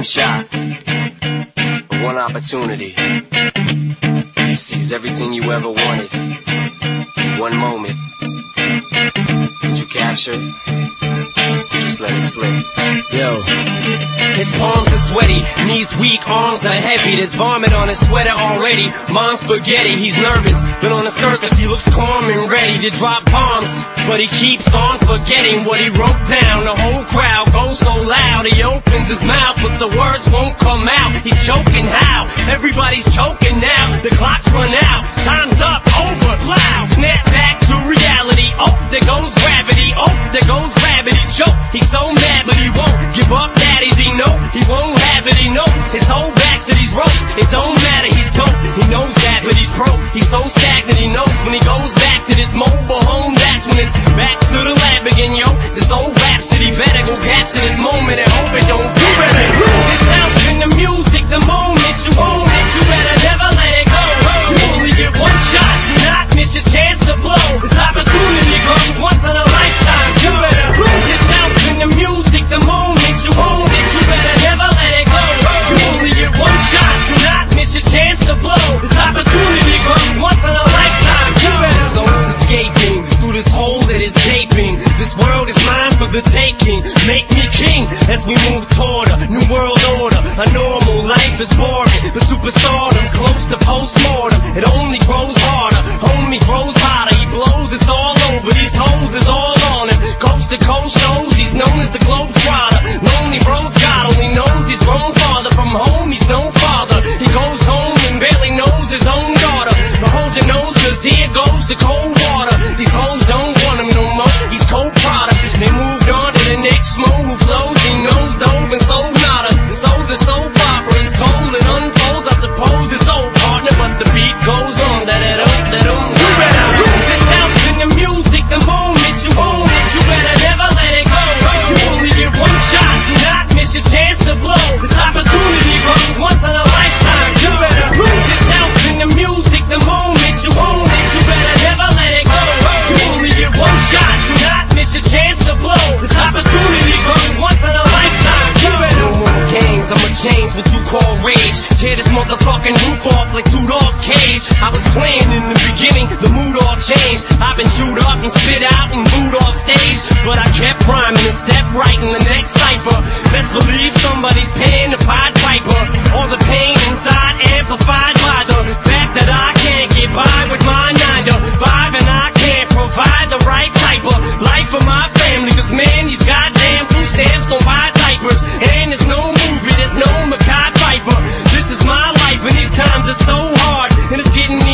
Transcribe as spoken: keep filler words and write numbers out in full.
One shot, one opportunity to seize everything you ever wanted. One moment, did you capture it? Just let it slip. Yo. His palms are sweaty, knees weak, arms are heavy. There's vomit on his sweater already. Mom's spaghetti, he's nervous, but on the surface he looks calm and ready to drop bombs. But he keeps on forgetting what he wrote down. The whole crowd goes so loud, he opens his mouth, but the words won't come out. He's choking how? Everybody's choking now. The clock's run out, time's up, over, loud. Snap back to reality. Oh, there goes gravity. Oh, there goes gravity. Choke. He's so mad, but he won't give up. Daddies, he know he won't have it. He knows his whole back to these ropes. It don't matter, he's dope. He knows that, but he's broke. He's so stagnant. He knows when he goes back to this mobile home, that's when it's back to the lab again, yo. This old rhapsody better go capture this moment and hope it don't pass. You better lose yourself in the music. The moment you own it, you better never let it go. You only get one shot. Do not miss your chance to blow. This opportunity comes once in a lifetime. You better lose yourself in the music. The moment you own it, you better never let it go. You only get one shot. Do not miss your chance to blow. This opportunity comes once in a lifetime. You better. Soul's escaping through this hole that is gaping. This world is mine for the taking. Make me king as we move toward a new world order. A normal life is boring, but superstardom's close to postmortem. It only grows harder, homie grows hotter. He blows, it's all over. These hoes is all on him. Coast to coast shows, he's known as the Globetrotter. Lonely roads, God only knows he's grown farther from home. He's no father. He goes home and barely knows his own daughter. But hold your nose, cause here goes the cold water. These hoes don't want him no more. He's cold product. They moved on to the next mo who flows. He knows dove and sold nada. So the soap opera is told and unfolds. I suppose it's old partner, but the beat goes on. That it up, that um. You better lose yourself in the music. The moment you own it, you better never let it go. You only get one shot. Do not miss your chance to blow. This opportunity comes once in a lifetime. You better lose yourself in the music. The moment you own it, you better never let it go. You only get one shot. Do not miss your chance to blow. This opportunity comes once in a lifetime. You better. No more games, I'ma change what you call rage. Tear this motherfucking roof off like two dogs' cage. I was playing in the beginning, the mood all changed. I've been chewed up and spit out and booed off stage, but I kept rhyming and stepped right in the next cipher. Best believe somebody's paying the Pied Piper. All the pain inside amplified by the fact that I can't get by with my nine to five, and I can't provide the right type of life for my family. Cause man, these goddamn food stamps don't buy diapers, and there's no movie, there's no Mackay Pfeiffer. This is my life and these times are so hard, and it's getting